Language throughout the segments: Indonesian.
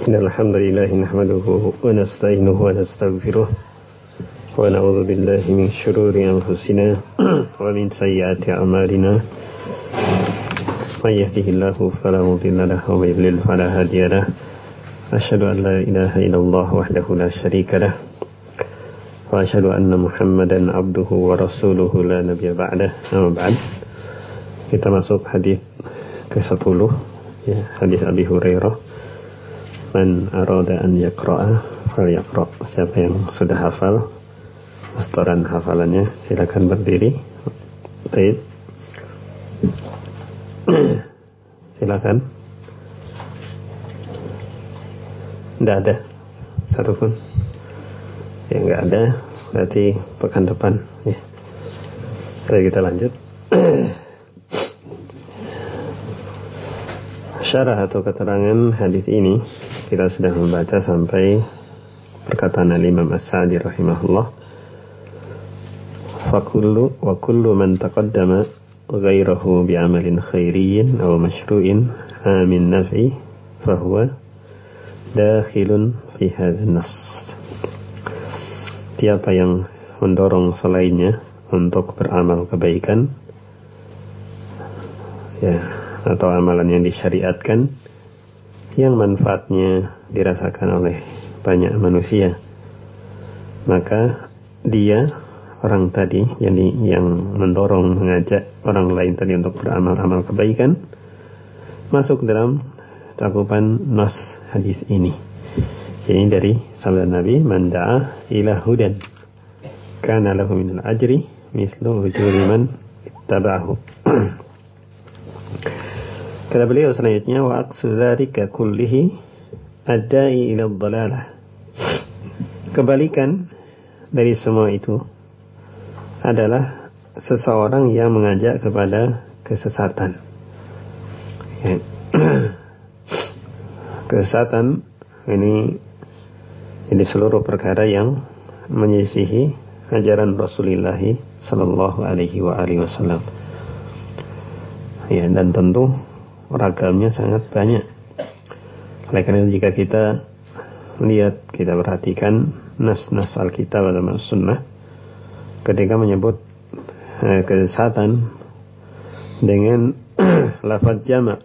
الحمد لله نحمده ونستعينه ونستغفره ونعوذ بالله من شرور أنفسنا ومن سيئات أعمالنا من يهده الله فلا مضل له ومن يضلل فلا هادي له أشهد أن لا إله إلا الله وحده لا شريك له وأشهد أن محمدا عبده ورسوله لا نبي بعده. أما بعد, kita masuk hadis ke-10 ya, hadis Abi Hurairah, man arada an yaqra'a falyaqra'. Siapa yang sudah hafal setoran hafalannya silakan berdiri. Baik. Silakan. Tidak ada satupun. Ya enggak ada, berarti pekan depan ya. Baik, kita lanjut. Syarah atau keterangan hadis ini kita sudah membaca sampai perkataan Imam As-Sa'di rahimahullah, fakullu wa kullu man taqaddama ghairahu bi'amalin khairiyyin aw mashru'in amin naf'i fahuwa dakhilun fi hadzal nas. Siapa yang mendorong selainnya untuk beramal kebaikan ya, atau amalan yang disyariatkan yang manfaatnya dirasakan oleh banyak manusia, maka dia, orang tadi yang mendorong, mengajak orang lain tadi untuk beramal-amal kebaikan, masuk dalam cakupan nas hadis ini. Ini dari sabda Nabi, man da'a ila hudan kana lahu minal ajri mislu ujuri man ittaba'ahu. Kata beliau selanjutnya, wa aqsu dzalika kullihi ad-da'i ila ad-dhalalah. Kebalikan dari semua itu adalah seseorang yang mengajak kepada kesesatan. Ya. Kesesatan ini jadi seluruh perkara yang menyisihi ajaran Rasulullah sallallahu alaihi wasallam. Ya, dan tentu ragamnya sangat banyak. Oleh karena itu, jika kita lihat, kita perhatikan nas-nas Alkitab atau Sunnah ketika menyebut kesesatan dengan lafaz jamak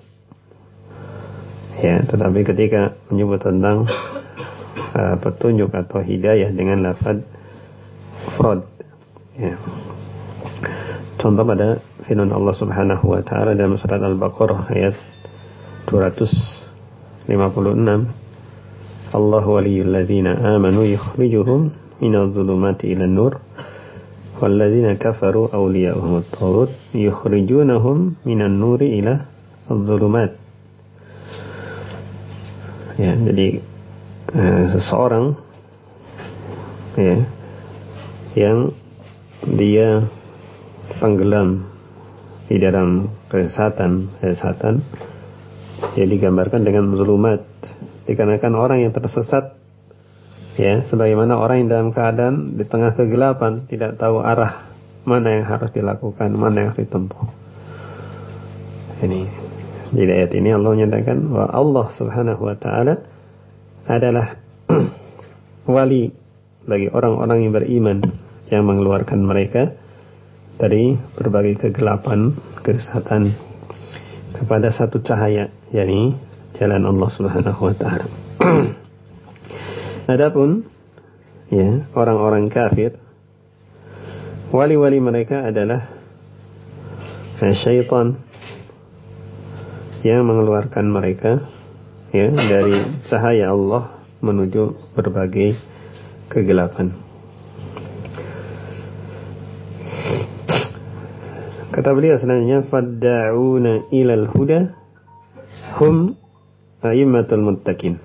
ya, tetapi ketika menyebut tentang petunjuk atau hidayah dengan lafaz ifrad ya. Contoh pada firman Allah Subhanahu wa taala dalam surat Al-Baqarah ayat 256, Allahu waliyul ladzina amanu yukhrijuhum minadh dhulumati ilan nur wal ladzina kafaru awliya'uhum at-taghut yukhrijunahum minan nuri ila adh-dhulumat. Ya, jadi seseorang ya yang dia tenggelam di dalam kesesatan ya, digambarkan dengan zulumat, dikarenakan orang yang tersesat ya, sebagaimana orang yang dalam keadaan di tengah kegelapan tidak tahu arah mana yang harus dilakukan, mana yang harus ditempuh. Ini di ayat ini Allah menyatakan bahwa Allah Subhanahu wa taala adalah wali bagi orang-orang yang beriman, yang mengeluarkan mereka dari berbagai kegelapan, kesesatan kepada satu cahaya, yakni jalan Allah Subhanahu wa taala. Adapun ya, orang-orang kafir, wali-wali mereka adalah syaitan yang mengeluarkan mereka ya dari cahaya Allah menuju berbagai kegelapan. Kata beliau selanjutnya, fadda'una ilal huda hum a'immatul muttaqin.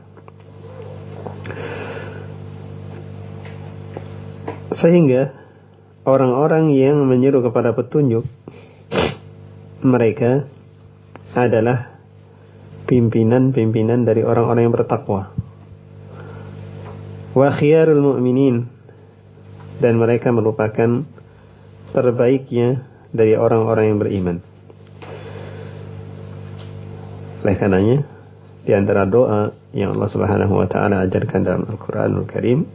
Sehingga orang-orang yang menyeru kepada petunjuk, mereka adalah pimpinan-pimpinan dari orang-orang yang bertakwa. Wa khiyarul mu'minin, dan mereka merupakan terbaiknya dari orang-orang yang beriman. Oleh karenanya, di antara doa yang Allah Subhanahu wa taala ajarkan dalam Al-Qur'anul Karim,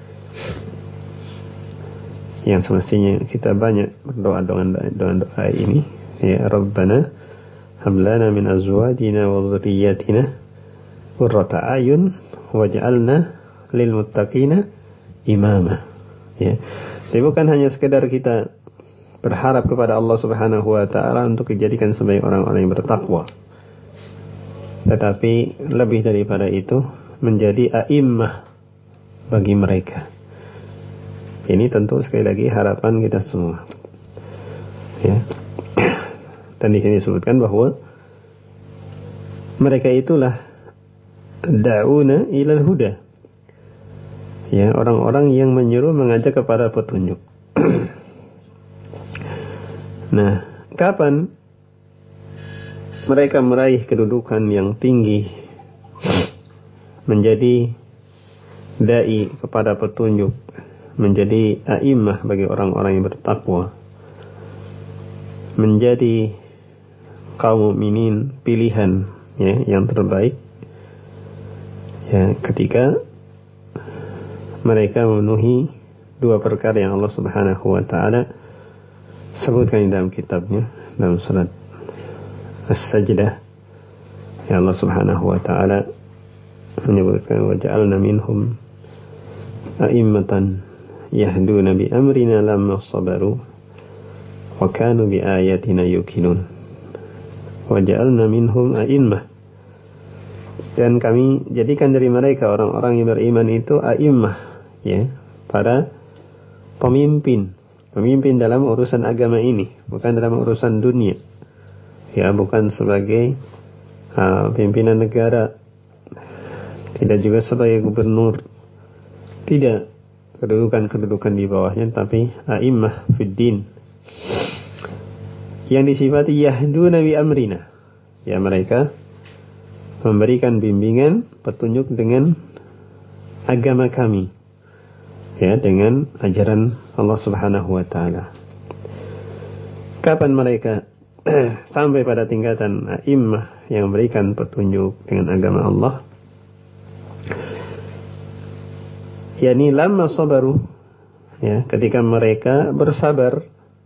yang semestinya kita banyak berdoa dengan doa ini, ya Rabbana hab lana min azwajina wa dhurriyyatina qurrata a'yun waj'alna lil muttaqina imama. Ya. Jadi bukan hanya sekedar kita berharap kepada Allah Subhanahu wa taala untuk dijadikan sebagai orang-orang yang bertakwa, tetapi lebih daripada itu menjadi a'immah bagi mereka. Ini tentu sekali lagi harapan kita semua. Ya. Dan di sini disebutkan bahwa mereka itulah da'una ilal huda. Ya, orang-orang yang menyuruh mengajak kepada petunjuk. Nah, kapan mereka meraih kedudukan yang tinggi, menjadi dai kepada petunjuk, menjadi a'immah bagi orang-orang yang bertakwa, menjadi kaum mukminin pilihan, ya, yang terbaik, ya, ketika mereka memenuhi dua perkara yang Allah Subhanahu wa taala sebutkan di dalam kitabnya, dalam surat As-Sajdah. Ya, Allah Subhanahu wa taala menyebutkan wa ja'alna minhum a'immatan yahduna bi amrina lamma sabaru wa kanu bi ayatina yuqinun. Wa ja'alna minhum a'immah, dan kami jadikan dari mereka orang-orang yang beriman itu a'immah, ya, para pemimpin dalam urusan agama ini, bukan dalam urusan dunia, ya, bukan sebagai pimpinan negara, tidak juga sebagai gubernur, tidak kedudukan di bawahnya, tapi a'immah fid din, yang disifati yahduna bi amrina, ya, mereka memberikan bimbingan petunjuk dengan agama kami, ya, dengan ajaran Allah Subhanahu wa taala. Kapan mereka sampai pada tingkatan a'immah yang memberikan petunjuk dengan agama Allah? yakni lamma sabaru, ya, ketika mereka bersabar,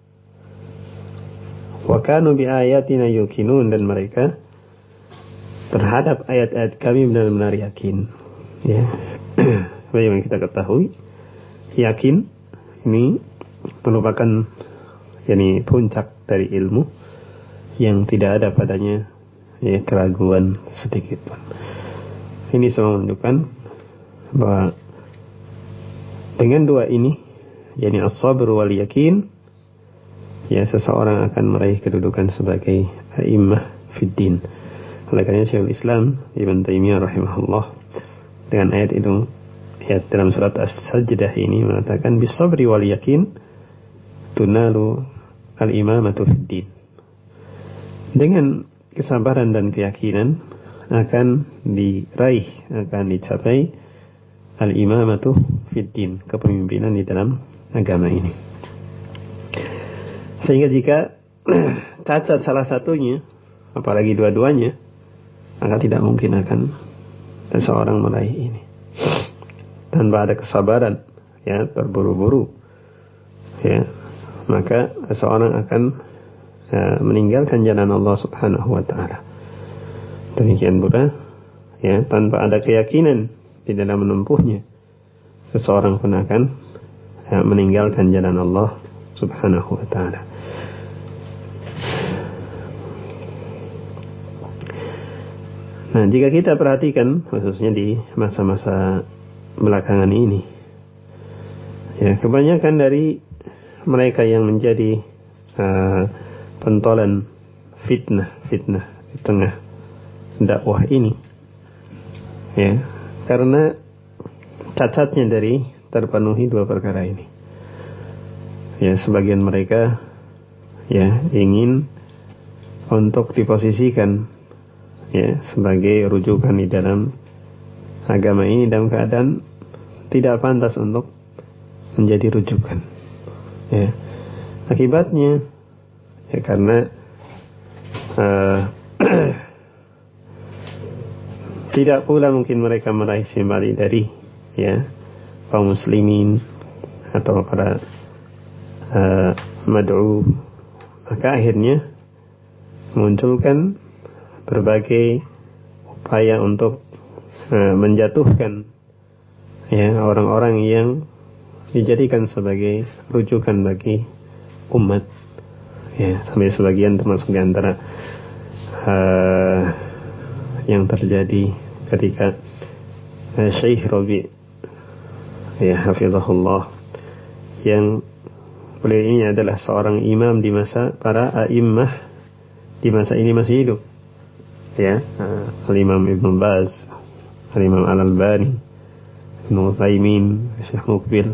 wa kanu bi ayatina yuqinun, dan mereka terhadap ayat-ayat kami benar-benar yakin, ya. Bagaimana kita ketahui, yakin ini merupakan, yakni, puncak dari ilmu yang tidak ada padanya, ya, keraguan sedikit pun. Ini semua menunjukkan bahwa dengan dua ini, yakni as-sabr wal yakin, ya, seseorang akan meraih kedudukan sebagai a'immah fid din. Oleh karena Syekhul Islam Ibn Taimiyah rahimahullah dengan ayat itu, ya, dalam surat As-Sajdah ini mengatakan bis-sabri wal yakin tunalu al-imamatu fid din. Dengan kesabaran dan keyakinan akan diraih, akan dicapai al-imamatu fid din, kepemimpinan di dalam agama ini. Sehingga jika cacat salah satunya, apalagi dua-duanya, maka tidak mungkin akan seseorang meraih ini tanpa ada kesabaran, ya, terburu-buru, ya, maka seseorang akan meninggalkan jalan Allah Subhanahu wa taala. Demikian pula, ya, tanpa ada keyakinan di dalam menempuhnya, seseorang pun akan, ya, meninggalkan jalan Allah Subhanahu wa taala. Nah, jika kita perhatikan khususnya di masa-masa belakangan ini, ya, kebanyakan dari mereka yang menjadi pentolan fitnah di tengah dakwah ini, ya, karena cacatnya dari terpenuhi dua perkara ini. Ya, sebagian mereka, ya, ingin untuk diposisikan, ya, sebagai rujukan di dalam agama ini dalam keadaan tidak pantas untuk menjadi rujukan, ya. Akibatnya, ya, karena Tidak pula mungkin mereka meraih simpati dari kaum muslimin atau para mad'u. Maka akhirnya munculkan berbagai upaya untuk menjatuhkan orang-orang yang dijadikan sebagai rujukan bagi umat, sampai sebagian termasuk di antara yang terjadi ketika Syekh Rabi' hafizahullah, yang beliau ini adalah seorang imam di masa para a'immah di masa ini masih hidup, Al-Imam Ibn Baz, Al-Imam Al-Albani, Ibn Uthaymin, Syekh Mukbil.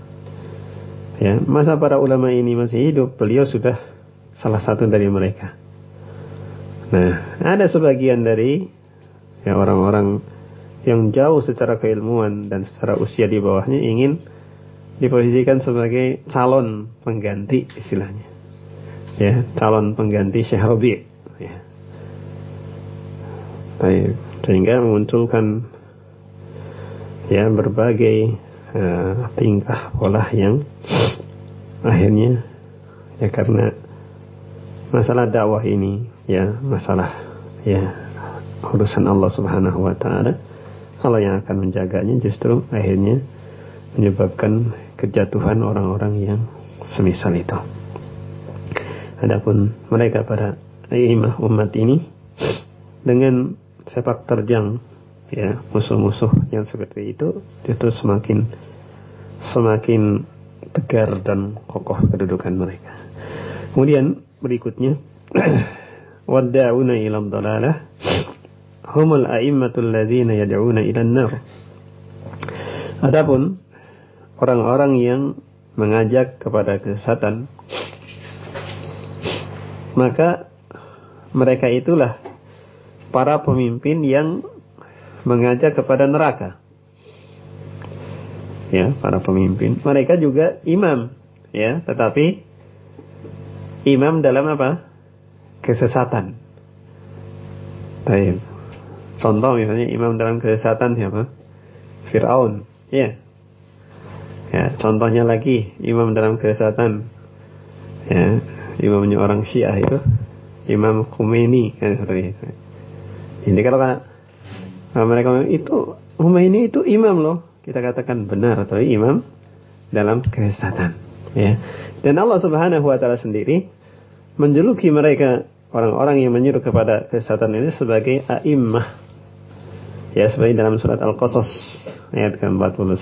Masa para ulama ini masih hidup, beliau sudah salah satu dari mereka. Nah, ada sebagian dari orang-orang yang jauh secara keilmuan dan secara usia di bawahnya ingin diposisikan sebagai calon pengganti, istilahnya, calon pengganti Syekh Rabi', sehingga memunculkan berbagai tingkah pola yang akhirnya karena masalah dakwah ini masalah urusan Allah Subhanahu wa ta'ala, Allah yang akan menjaganya, justru akhirnya menyebabkan kejatuhan orang-orang yang semisal itu. Adapun mereka para imam umat ini dengan sepak terjang musuh-musuh yang seperti itu semakin tegar dan kokoh kedudukan mereka. Kemudian berikutnya wadda'una ila dhalalah humul a'immatul ladzina yad'una ila an-nar. Adapun orang-orang yang mengajak kepada kesesatan, maka mereka itulah para pemimpin yang mengajak kepada neraka. Para pemimpin. Mereka juga imam, tetapi imam dalam apa? Kesesatan. Baik. Contoh misalnya imam dalam kesesatan siapa? Fir'aun. Contohnya lagi imam dalam kesesatan, imamnya orang Syiah itu Imam Khomeini, seperti itu. Jadi kalau mereka itu Khomeini itu imam loh, kita katakan benar atau imam dalam kesesatan. Dan Allah Subhanahu wa ta'ala sendiri menjuluki mereka, orang-orang yang menyeru kepada kesesatan ini, sebagai a'immah. Seperti dalam surat Al-Qasas ayat ke-41,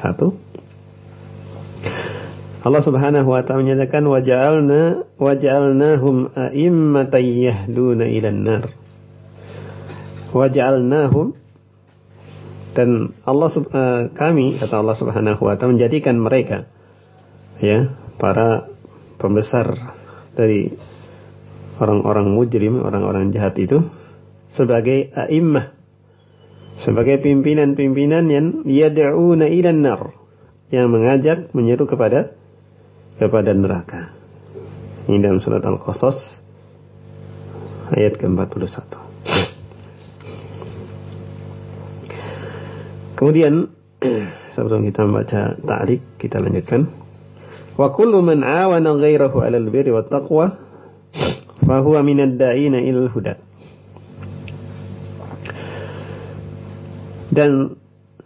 Allah Subhanahu wa ta'ala menyatakan waja'alnahum a'immatan yahduna ilan nar. Waja'alnahum, dan kami, kata Allah Subhanahu wa ta'ala, menjadikan mereka para pembesar dari orang-orang mujrim, orang-orang jahat itu, sebagai a'immah, sebagai pimpinan-pimpinan yang yad'una ilan nar, yang mengajak, menyeru kepada neraka. Ini dalam surat Al-Qasas ayat ke-41. Kemudian sebelum kita membaca ta'liq, kita lanjutkan. Wa kullu man 'awana ghairahu 'alal birri wat taqwa fa huwa minad da'ina ilal huda. Dan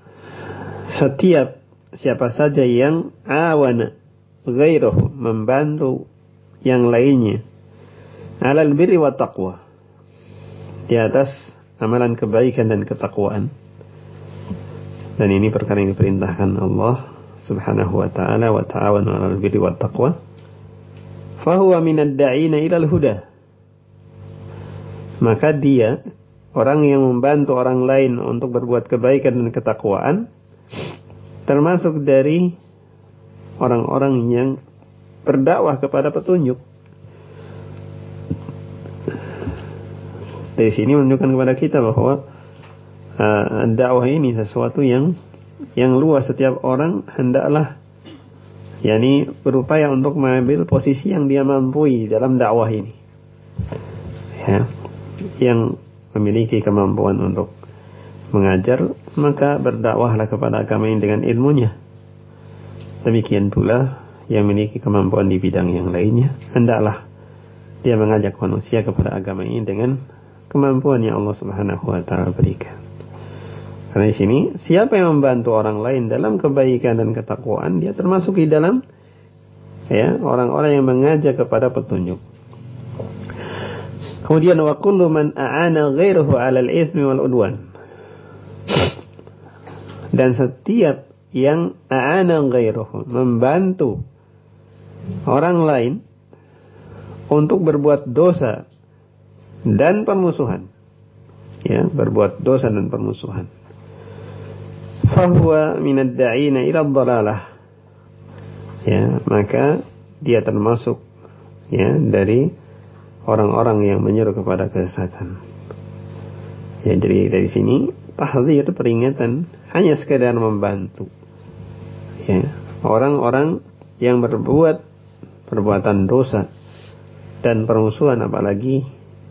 siapa saja yang awana ghairahu, membantu yang lainnya, 'alal birri wat taqwa, di atas amalan kebaikan dan ketakwaan. Dan ini perkara yang diperintahkan Allah Subhanahu wa ta'ala, wa ta'awanu 'alal birri wat taqwa fa huwa minad da'ina ilal huda. Maka dia, orang yang membantu orang lain untuk berbuat kebaikan dan ketakwaan, termasuk dari orang-orang yang berdakwah kepada petunjuk. Dari sini menunjukkan kepada kita bahwa dakwah ini sesuatu yang luas. Setiap orang hendaklah berupaya untuk mengambil posisi yang dia mampu dalam dakwah ini, yang memiliki kemampuan untuk mengajar, maka berdakwahlah kepada agama ini dengan ilmunya. Demikian pula yang memiliki kemampuan di bidang yang lainnya, hendaklah dia mengajak manusia kepada agama ini dengan kemampuan yang Allah Subhanahu wa taala berikan. Karena di sini siapa yang membantu orang lain dalam kebaikan dan ketakwaan, dia termasuk di dalam orang-orang yang mengajak kepada petunjuk. Kemudian wa kullu man a'ana ghairahu 'alal itsmi wal 'udwan. Dan setiap yang a'ana ghairahu, membantu orang lain untuk berbuat dosa dan permusuhan. Berbuat dosa dan permusuhan. Fahuwa minad da'ina ila dhalalah. Maka dia termasuk dari orang-orang yang menyeru kepada kesesatan. Jadi dari sini tahdzir, peringatan, hanya sekedar membantu. Orang-orang yang berbuat perbuatan dosa dan permusuhan, apalagi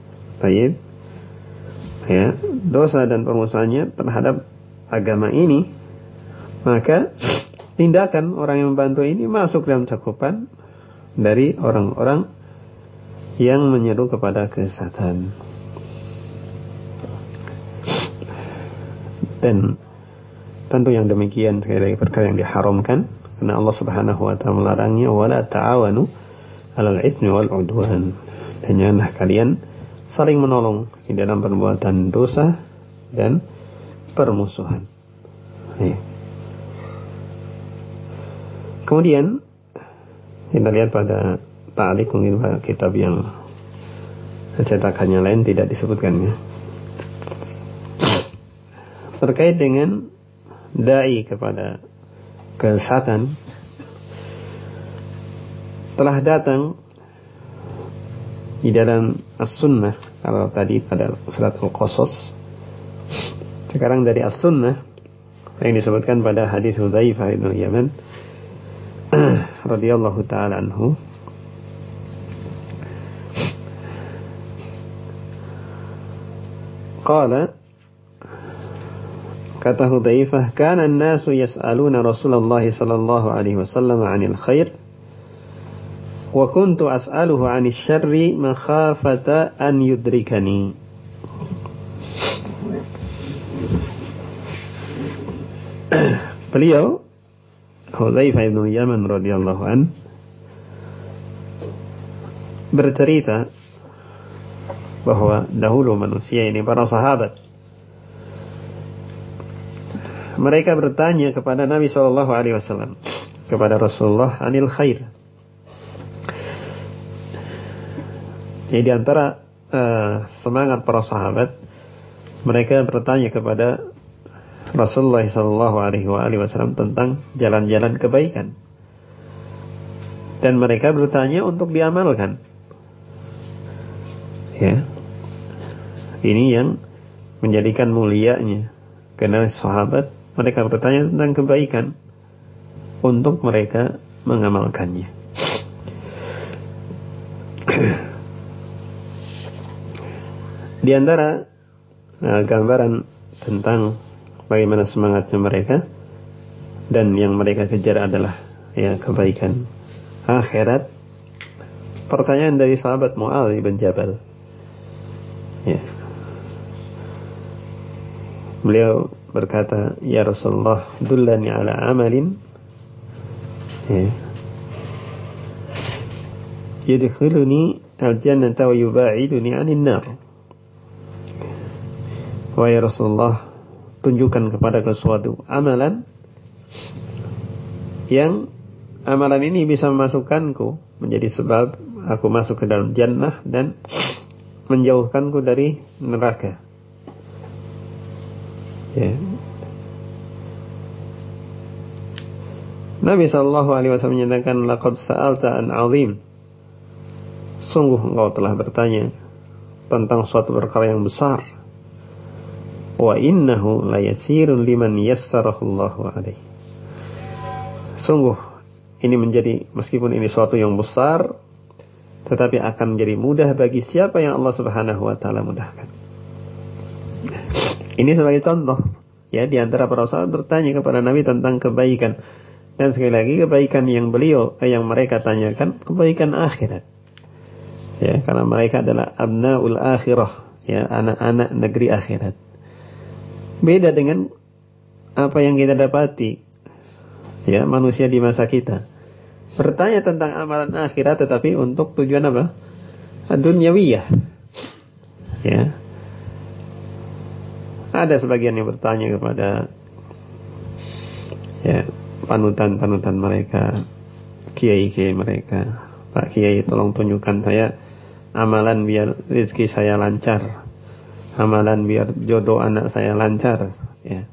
dosa dan permusuhannya terhadap agama ini, maka tindakan orang yang membantu ini masuk dalam cakupan dari orang-orang yang menyeru kepada kesesatan. Dan tentu yang demikian sekali perkara yang diharamkan, karena Allah Subhanahu wa taala melarangnya, wala ta'awanu 'alal itsmi wal 'udwan. Dan janganlah kalian saling menolong di dalam perbuatan dosa dan permusuhan. Kemudian kita lihat pada ta'liq, mungkin pada kitab yang cetakannya lain tidak disebutkan terkait dengan dai kepada kesesatan. Telah datang di dalam as-sunnah, kalau tadi pada surat Al-Qasas, sekarang dari as-sunnah yang disebutkan pada hadis Hudzaifah bin Yaman radhiyallahu taala anhu. Qala, kata Hudzaifah, kana an-nasu yas'aluna Rasulullah sallallahu alaihi wasallam 'anil khair wa kuntu as'aluhu 'anil syarri makhafata an yudrikani. Beliau Hudzaifah bin Yaman radhiyallahu an bercerita bahwa dahulu manusia ini, para sahabat, mereka bertanya kepada Nabi SAW, kepada Rasulullah, anil khair. Jadi di antara semangat para sahabat, mereka bertanya kepada Rasulullah SAW tentang jalan-jalan kebaikan, dan mereka bertanya untuk diamalkan. Ini yang menjadikan mulianya, karena sahabat mereka bertanya tentang kebaikan untuk mereka mengamalkannya. Di antara gambaran tentang bagaimana semangatnya mereka dan yang mereka kejar adalah kebaikan akhirat. Pertanyaan dari sahabat Mu'adz bin Jabal. Beliau berkata, ya Rasulullah, dullani ala amalin yudkhiluni al-jannata wa yuba'iduni 'anil nar. Wahai Rasulullah, tunjukkan kepadaku suatu amalan yang amalan ini bisa memasukkanku, menjadi sebab aku masuk ke dalam jannah dan menjauhkanku dari neraka. Nabi SAW menyatakan, laqad sa'alta an 'azim. Sungguh engkau telah bertanya tentang suatu perkara yang besar. Wa innahu layasirun liman yassarahu Allahu alaihi. Sungguh ini menjadi, meskipun ini suatu yang besar, tetapi akan menjadi mudah bagi siapa yang Allah Subhanahu wa taala mudahkan. Ini sebagai contoh, ya, di antara para sahabat bertanya kepada Nabi tentang kebaikan. Dan sekali lagi kebaikan yang yang mereka tanyakan kebaikan akhirat. Ya, karena mereka adalah abnaul akhirah, ya, anak-anak negeri akhirat. Beda dengan apa yang kita dapati, ya, manusia di masa kita. Bertanya tentang amalan akhirat tetapi untuk tujuan apa? Dunyawiyah. Ya. Ada sebagian yang bertanya kepada, ya, panutan-panutan mereka, kiai-kiai mereka. Pak Kiai, tolong tunjukkan saya amalan biar rezeki saya lancar, amalan biar jodoh anak saya lancar, ya.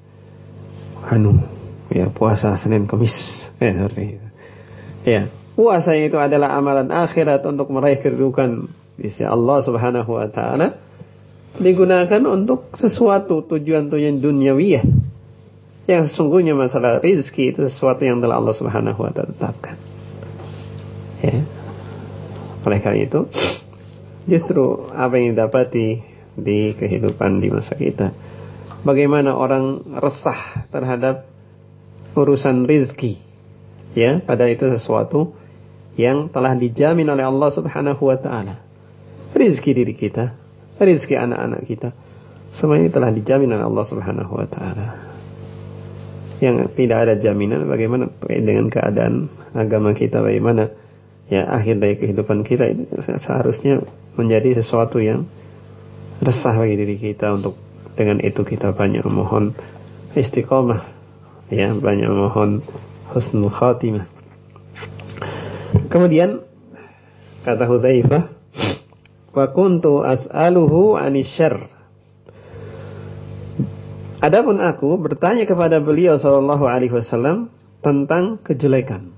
Ya, puasa Senin Kamis, ya, seperti itu. Ya, puasa itu adalah amalan akhirat untuk meraih kedudukan di sisi Allah Subhanahu wa taala, digunakan untuk sesuatu tujuan-tujuan duniawiyah. Yang sesungguhnya masalah rizki itu sesuatu yang telah Allah Subhanahu wa taala tetapkan. Ya. Oleh karena itu, justru apa yang didapati di kehidupan di masa kita, bagaimana orang resah terhadap urusan rizki, ya, pada itu sesuatu yang telah dijamin oleh Allah Subhanahu wa taala. Rizki diri kita, rizki anak-anak kita, semuanya telah dijamin oleh Allah Subhanahu wa taala. Yang tidak ada jaminan bagaimana dengan keadaan agama kita, bagaimana, ya, akhir dari kehidupan kita ini seharusnya menjadi sesuatu yang resah bagi diri kita. Untuk dengan itu kita banyak memohon istiqomah, ya, banyak memohon husnul khatimah. Kemudian kata Hudzaifah, wa kuntu as'aluhu 'anis syarr. Adapun aku bertanya kepada beliau sallallahu alaihi wasallam tentang kejelekan.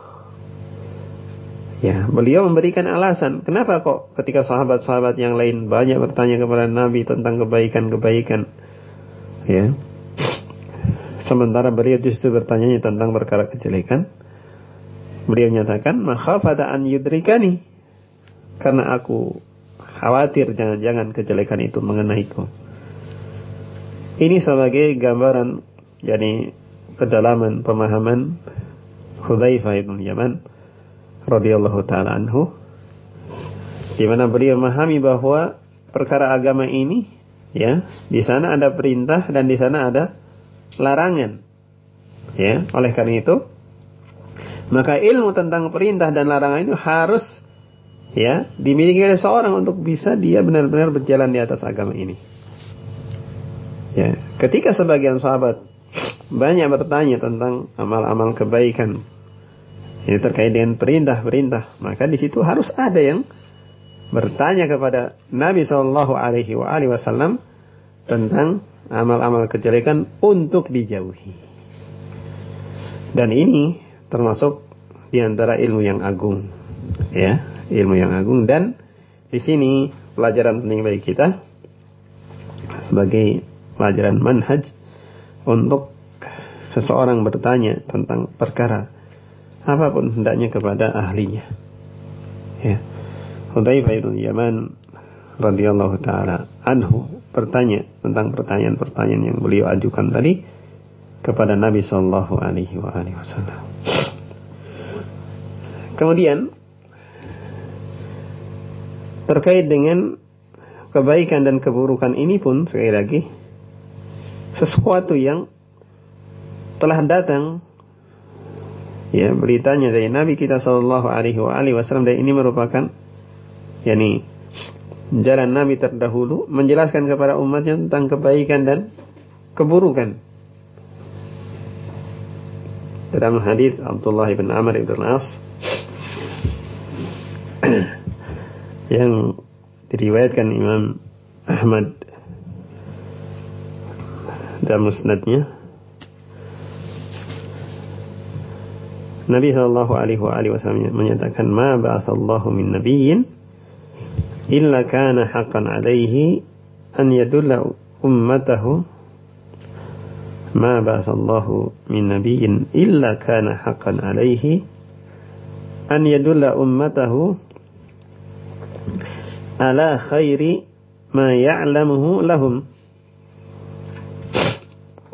Ya, beliau memberikan alasan kenapa kok ketika sahabat-sahabat yang lain banyak bertanya kepada Nabi tentang kebaikan-kebaikan, ya, sementara beliau justru bertanya tentang perkara kejelekan. Beliau menyatakan, makhafata an yudrikani, karena aku khawatir jangan-jangan kejelekan itu mengenaiku. Ini sebagai gambaran, yakni kedalaman pemahaman Hudzaifah bin Yaman radhiyallahu taala anhu, di mana beliau memahami bahwa perkara agama ini, ya, di sana ada perintah dan di sana ada larangan. Ya, oleh karena itu, maka ilmu tentang perintah dan larangan itu harus, ya, dimiliki oleh seorang untuk bisa dia benar-benar berjalan di atas agama ini. Ya, ketika sebagian sahabat banyak bertanya tentang amal-amal kebaikan ini terkait dengan perintah-perintah, maka di situ harus ada yang bertanya kepada Nabi Shallallahu Alaihi Wasallam tentang amal-amal kejelekan untuk dijauhi. Dan ini termasuk di antara ilmu yang agung, ya, ilmu yang agung. Dan di sini pelajaran penting bagi kita sebagai pelajaran manhaj untuk seseorang bertanya tentang perkara apapun hendaknya kepada ahlinya. Ya. Hudzaifah bin Yaman radhiyallahu taala anhu bertanya tentang pertanyaan-pertanyaan yang beliau ajukan tadi kepada Nabi sallallahu alaihi wasallam. Kemudian terkait dengan kebaikan dan keburukan ini pun sekali lagi sesuatu yang telah datang, ya, beritanya dari Nabi kita sallallahu alaihi wasallam, dan ini merupakan, yakni, jalan Nabi terdahulu menjelaskan kepada umatnya tentang kebaikan dan keburukan. Dalam hadis Abdullah bin Amr bin As yang diriwayatkan Imam Ahmad dalam musnadnya, Nabi sallallahu alaihi wasallam menyatakan, ma ba'atsallahu min nabiyyin illa kana haqqan alaihi an yadulla ummatahu, ma ba'atsallahu min nabiyyin illa kana haqqan alaihi an yadulla ummatahu ala khairi ma ya'lamuhu lahum.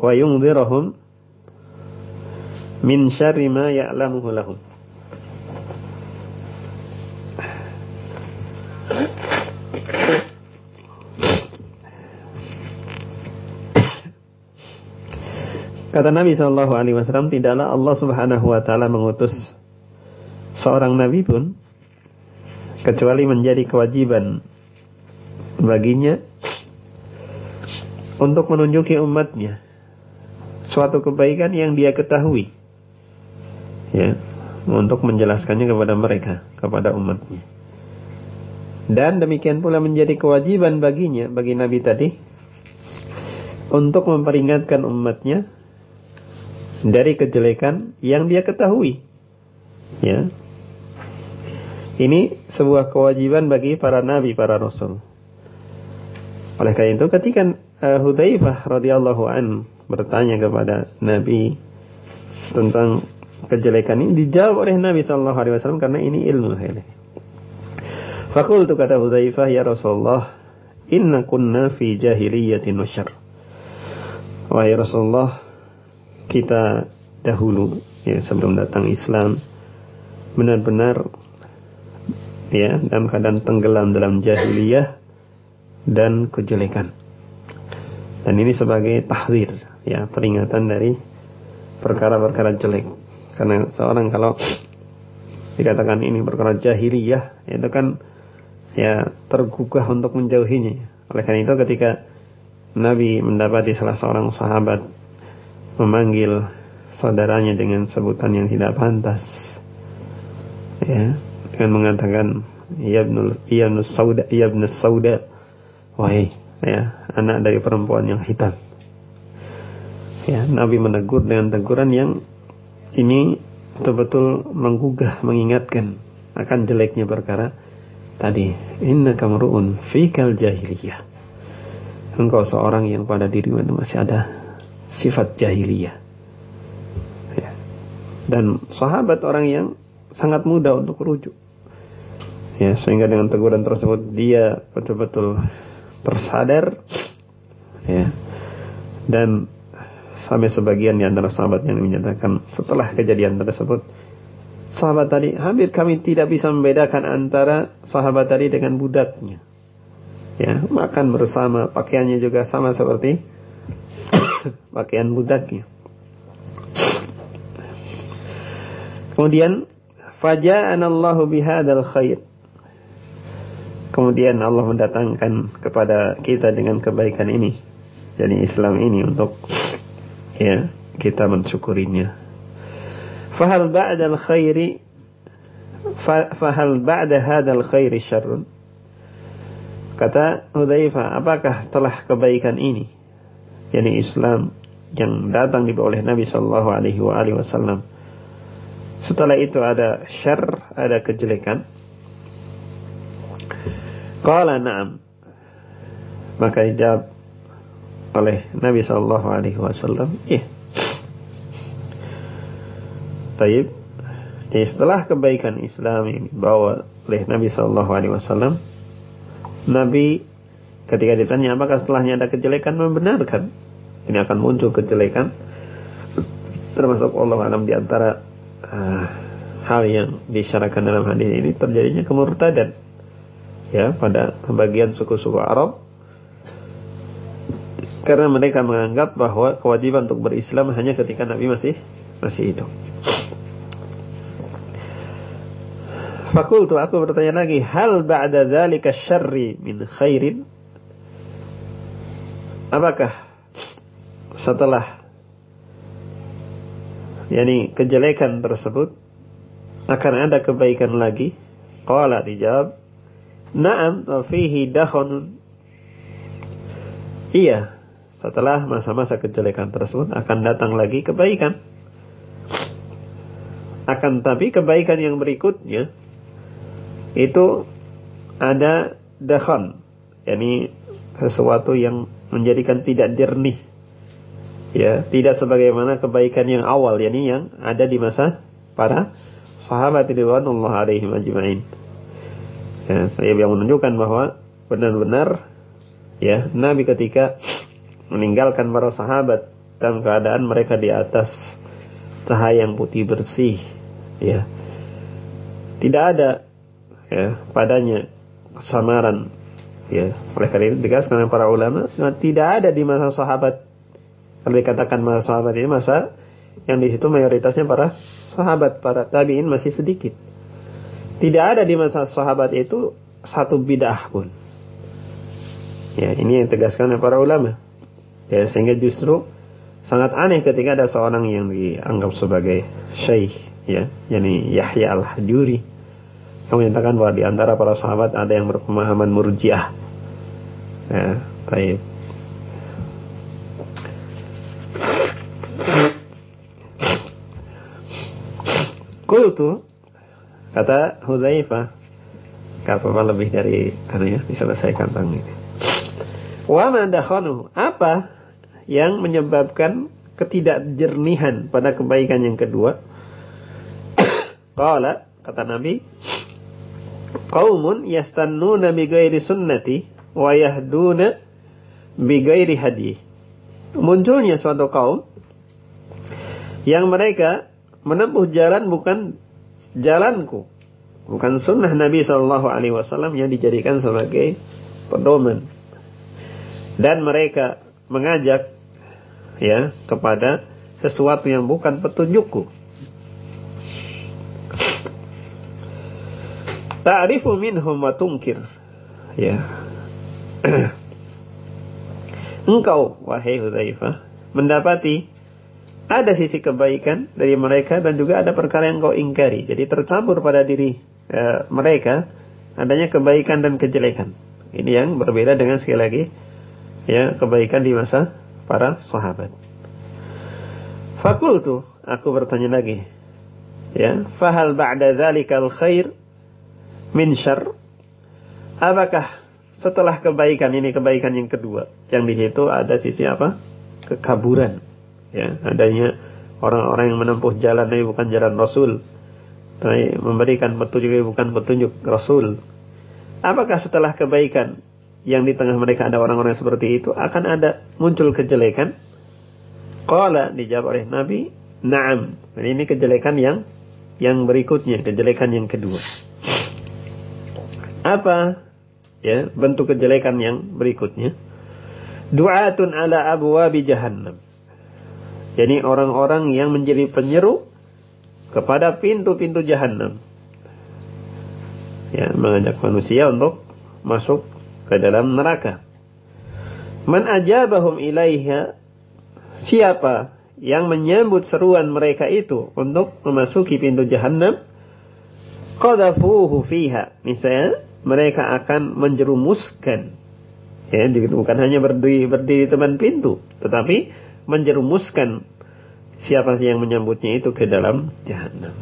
wa yunzirahum min syarri ma ya'lamuhu lahum. Kata Nabi SAW, tidaklah Allah Subhanahu wa Ta'ala mengutus seorang nabi pun kecuali menjadi kewajiban baginya untuk menunjuki umatnya suatu kebaikan yang dia ketahui, ya, untuk menjelaskannya kepada mereka, kepada umatnya. Dan demikian pula menjadi kewajiban baginya, bagi nabi tadi, untuk memperingatkan umatnya dari kejelekan yang dia ketahui, ya. Ini sebuah kewajiban bagi para nabi, para rasul. Oleh karena itu, ketika Hudzaifah radhiyallahu an bertanya kepada Nabi tentang kejelekan ini, dijawab oleh Nabi sallallahu alaihi wasallam karena ini ilmu. Faqultu, kata Hudzaifah, ya Rasulullah, inna kunna fi jahiliyatin wa syarr. Wahai Rasulullah, kita dahulu, ya, sebelum datang Islam, benar-benar, ya, dalam keadaan tenggelam dalam jahiliyah dan kejelekan. Dan ini sebagai tahdzir, ya, peringatan dari perkara-perkara jelek. Karena seorang kalau dikatakan ini perkara jahiliyah, itu kan, ya, tergugah untuk menjauhinya. Oleh karena itu, ketika Nabi mendapati salah seorang sahabat memanggil saudaranya dengan sebutan yang tidak pantas, ya, dengan mengatakan ya ibnus sauda, wahai, ya, anak dari perempuan yang hitam, ya, Nabi menegur dengan teguran yang ini betul-betul menggugah, mengingatkan akan jeleknya perkara tadi. Innaka mar'un fikal jahiliyah, engkau seorang yang pada dirimu masih ada sifat jahiliyah, ya. Dan sahabat orang yang sangat mudah untuk rujuk, ya, sehingga dengan teguran tersebut dia betul-betul tersadar, ya. Dan sampai sebagian di antara sahabat yang menyatakan setelah kejadian tersebut, sahabat tadi hampir kami tidak bisa membedakan antara sahabat tadi dengan budaknya, ya, makan bersama, pakaiannya juga sama seperti pakaian budaknya. Kemudian faja'anallahu bihadzal khair, kemudian Allah mendatangkan kepada kita dengan kebaikan ini, jadi Islam ini, untuk, ya, kita mensyukurinya. Fahal ba'dal khairi fahal ba'da hadzal khairi syarrun, kata Hudzaifah, apakah setelah kebaikan ini, yakni Islam yang datang dibawa oleh Nabi sallallahu alaihi wasallam, setelah itu ada syarr, ada kejelekan? Qala na'am, maka dijawab oleh Nabi sallallahu alaihi wasallam, iya. Taib. Jadi setelah kebaikan Islam yang dibawa oleh Nabi sallallahu alaihi wasallam, Nabi ketika ditanya apakah setelahnya ada kejelekan, membenarkan ini akan muncul kejelekan, termasuk Allah alam di antara hal yang disyaratkan dalam hadis ini terjadinya kemurtadan, ya, pada bagian suku-suku Arab, karena mereka menganggap bahwa kewajiban untuk berislam hanya ketika Nabi masih hidup. Fakultu, aku bertanya lagi, hal ba'da dzalika syarri min khairin, apakah setelah, yakni kejelekan tersebut, akan ada kebaikan lagi? Qala, dijawab, na'am wa fihi dakhun, iya, setelah masa-masa kejelekan tersebut akan datang lagi kebaikan. Akan tapi kebaikan yang berikutnya itu ada dakhan, yakni sesuatu yang menjadikan tidak jernih, ya, tidak sebagaimana kebaikan yang awal, yakni yang ada di masa para sahabat radhiyallahu alaihim ajma'in, ya, yang menunjukkan bahwa benar-benar, ya, Nabi ketika meninggalkan para sahabat dalam keadaan mereka di atas cahaya yang putih bersih, ya. Tidak ada ya padanya kesamaran, ya. Oleh karena itu dikatakan oleh para ulama, tidak ada di masa sahabat. Kalau dikatakan masa sahabat ini masa yang di situ mayoritasnya para sahabat, para tabi'in masih sedikit. Tidak ada di masa sahabat itu satu bid'ah pun. Ya, ini yang tegaskan oleh para ulama. Ya, sehingga justru sangat aneh ketika ada seorang yang dianggap sebagai syekh, ya, yakni Yahya al-Hajuri, yang menyatakan bahwa di antara para sahabat ada yang berpemahaman murjiah. Ya, baik. Qultu, kata Hudzaifah, apa lebih dari diselesaikan tentang ini. Wa ma dakhanuhu, apa yang menyebabkan ketidakjernihan pada kebaikan yang kedua? Qala, kata Nabi, qaumun yastannuna bi ghairi sunnati wa yahduna bi ghairi hadi. Munculnya suatu kaum yang mereka menempuh jalan bukan jalanku, bukan sunnah Nabi SAW yang dijadikan sebagai pedoman, dan mereka mengajak ya kepada sesuatu yang bukan petunjukku. Ta'rifu minhum wa tunkir, ya. Engkau wahai Hudzaifah mendapati ada sisi kebaikan dari mereka dan juga ada perkara yang kau ingkari. Jadi tercampur pada diri mereka adanya kebaikan dan kejelekan. Ini yang berbeda dengan sekali lagi ya kebaikan di masa para sahabat. Fakultu, aku bertanya lagi, ya, fahal ba'da dzalikal khair min syarr? Apakah setelah kebaikan ini kebaikan yang kedua, yang di situ ada sisi apa? Kekaburan, ya, adanya orang-orang yang menempuh jalan ini bukan jalan Rasul, tapi memberikan petunjuk ini bukan petunjuk Rasul. Apakah setelah kebaikan yang di tengah mereka ada orang-orang seperti itu akan ada muncul kejelekan? Qala, dijawab oleh Nabi, na'am. Dan ini kejelekan yang berikutnya, kejelekan yang kedua. Apa ya bentuk kejelekan yang berikutnya? Du'atun ala abwabi jahannam. Jadi orang-orang yang menjadi penyeru kepada pintu-pintu jahannam. Ya, mengajak manusia untuk masuk ke dalam neraka. Man ajabahum ilaiha, siapa yang menyambut seruan mereka itu untuk memasuki pintu jahannam, qadhafuhu fiha, misalnya mereka akan menjerumuskan, ya, bukan hanya berdiri di depan pintu, tetapi menjerumuskan siapa yang menyambutnya itu ke dalam jahannam.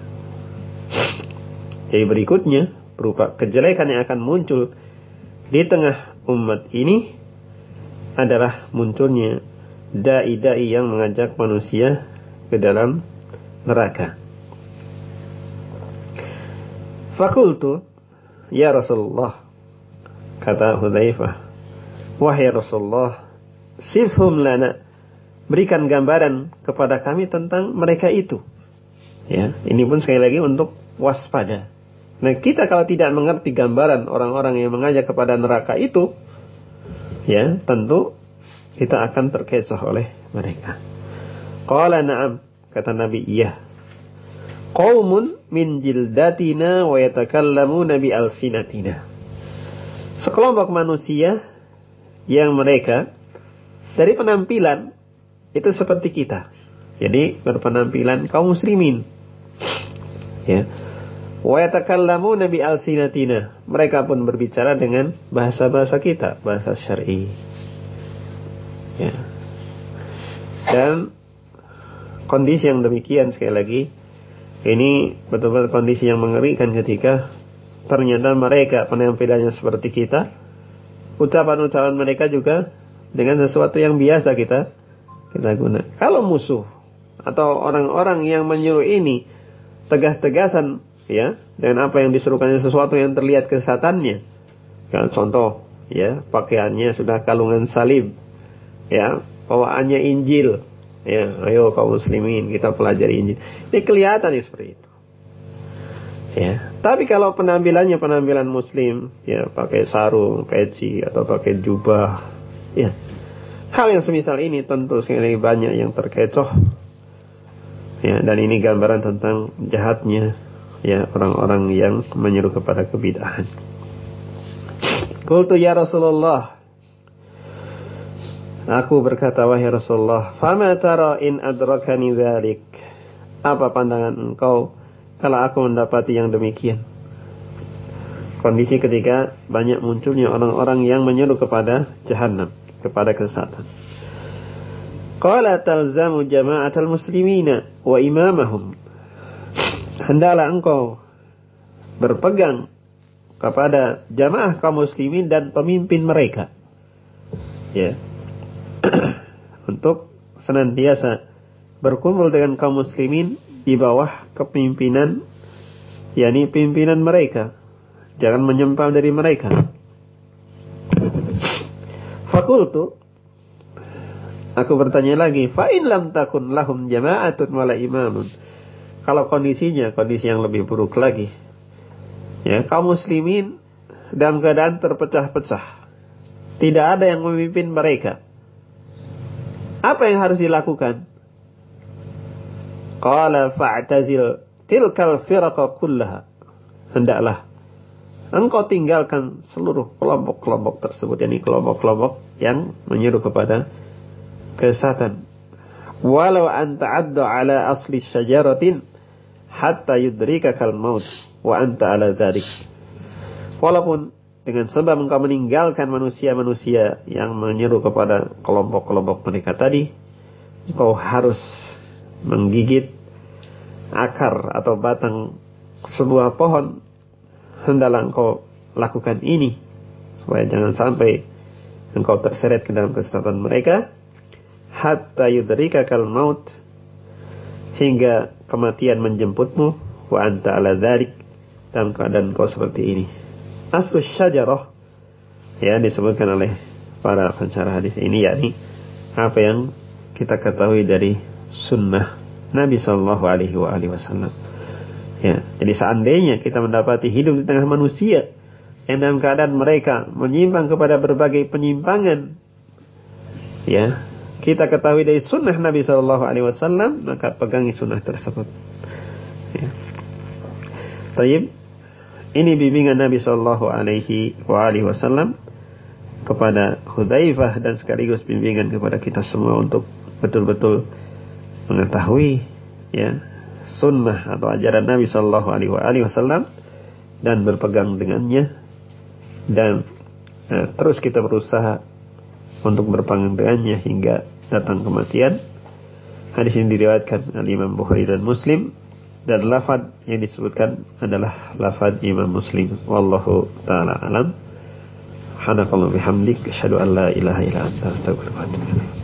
Jadi berikutnya berupa kejelekan yang akan muncul di tengah umat ini adalah munculnya dai-dai yang mengajak manusia ke dalam neraka. Fakultu, ya Rasulullah, kata Hudzaifah, wahai Rasulullah, sifhum lana, berikan gambaran kepada kami tentang mereka itu. Ya, ini pun sekali lagi untuk waspada. Nah, kita kalau tidak mengerti gambaran orang-orang yang mengajak kepada neraka itu, ya, tentu kita akan terkecoh oleh mereka. Qala na'am, kata Nabi, iya. Qaumun min jildatina wa yatakallamuna bi alsinatina. Sekelompok manusia yang mereka dari penampilan itu seperti kita. Jadi berpenampilan kaum muslimin. Ya. Wa yatakallamuna bi alsinatina. Mereka pun berbicara dengan bahasa-bahasa kita, bahasa syar'i. Ya. Dan kondisi yang demikian sekali lagi, ini betul-betul kondisi yang mengerikan ketika ternyata mereka penampilannya seperti kita, ucapan-ucapan mereka juga dengan sesuatu yang biasa kita guna. Kalau musuh atau orang-orang yang menyuruh ini tegas-tegasan, ya, dengan apa yang disuruhkannya sesuatu yang terlihat kesesatannya. Ya, contoh, ya, pakaiannya sudah kalungan salib, ya, bawaannya Injil, Ya, ayo kaum muslimin kita pelajari Injil. Ini kelihatan seperti itu. Ya, tapi kalau penampilannya penampilan muslim, ya pakai sarung, peci atau pakai jubah, ya hal yang semisal ini tentu sekali banyak yang terkecoh. Ya, dan ini gambaran tentang jahatnya ya orang-orang yang menyeru kepada kebid'ahan. Qultu ya Rasulullah, aku berkata, wahai Rasulullah, fama tara in adrakani dzalik? Apa pandangan engkau kalau aku mendapati yang demikian? Kondisi ketika banyak munculnya orang-orang yang menyeru kepada jahannam, kepada kesesatan. Qala talzamu jama'atal muslimina wa imamahum. Hendaklah engkau berpegang kepada jamaah kaum muslimin dan pemimpin mereka. Ya. Untuk senantiasa berkumpul dengan kaum muslimin di bawah kepimpinan, yakni pimpinan mereka. Jangan menyimpang dari mereka. Fakultu, aku bertanya lagi, fa in lam takun lahum jama'atun wala imamun. Kalau kondisinya kondisi yang lebih buruk lagi, ya, kaum muslimin dalam keadaan terpecah-pecah, tidak ada yang memimpin mereka. Apa yang harus dilakukan? Qala fa'tazil tilkal firaqa kullaha. Hendaklah engkau tinggalkan seluruh kelompok-kelompok tersebut, yakni kelompok-kelompok yang menyeru kepada kesesatan. Walau anta addu ala asli syajaratin hatta yudrikakal maut wa anta ala dzalik. Walaupun dengan sebab engkau meninggalkan manusia-manusia yang menyeru kepada kelompok-kelompok mereka tadi, engkau harus menggigit akar atau batang sebuah pohon. Hendaklah engkau lakukan ini supaya jangan sampai engkau terseret ke dalam kesesatan mereka. Hatta yudrikakal maut, hingga kematian menjemputmu, wa anta ala dzalik, dalam keadaan engkau seperti ini. Aslu syajarah, ya, disebutkan oleh para pensyarah hadis ini, yakni apa yang kita ketahui dari sunnah Nabi Sallallahu Alaihi Wasallam. Ya, jadi seandainya kita mendapati hidup di tengah manusia yang dalam keadaan mereka menyimpang kepada berbagai penyimpangan, ya, kita ketahui dari sunnah Nabi Sallallahu Alaihi Wasallam, maka pegangi sunnah tersebut. Ya. Taib. Ini bimbingan Nabi Sallallahu Alaihi Wasallam kepada Hudzaifah dan sekaligus bimbingan kepada kita semua untuk betul-betul mengetahui, ya, sunnah atau ajaran Nabi Sallallahu Alaihi Wasallam dan berpegang dengannya, dan terus kita berusaha untuk berpegang dengannya hingga datang kematian. Hadis ini diriwayatkan oleh Imam Bukhari dan Muslim, dan lafaz yang disebutkan adalah lafaz Imam Muslim. Wallahu ta'ala alam. Subhanakallah bihamdik, asyhadu an la ilaha illa anta, astaghfiruka wa atubu ilaik.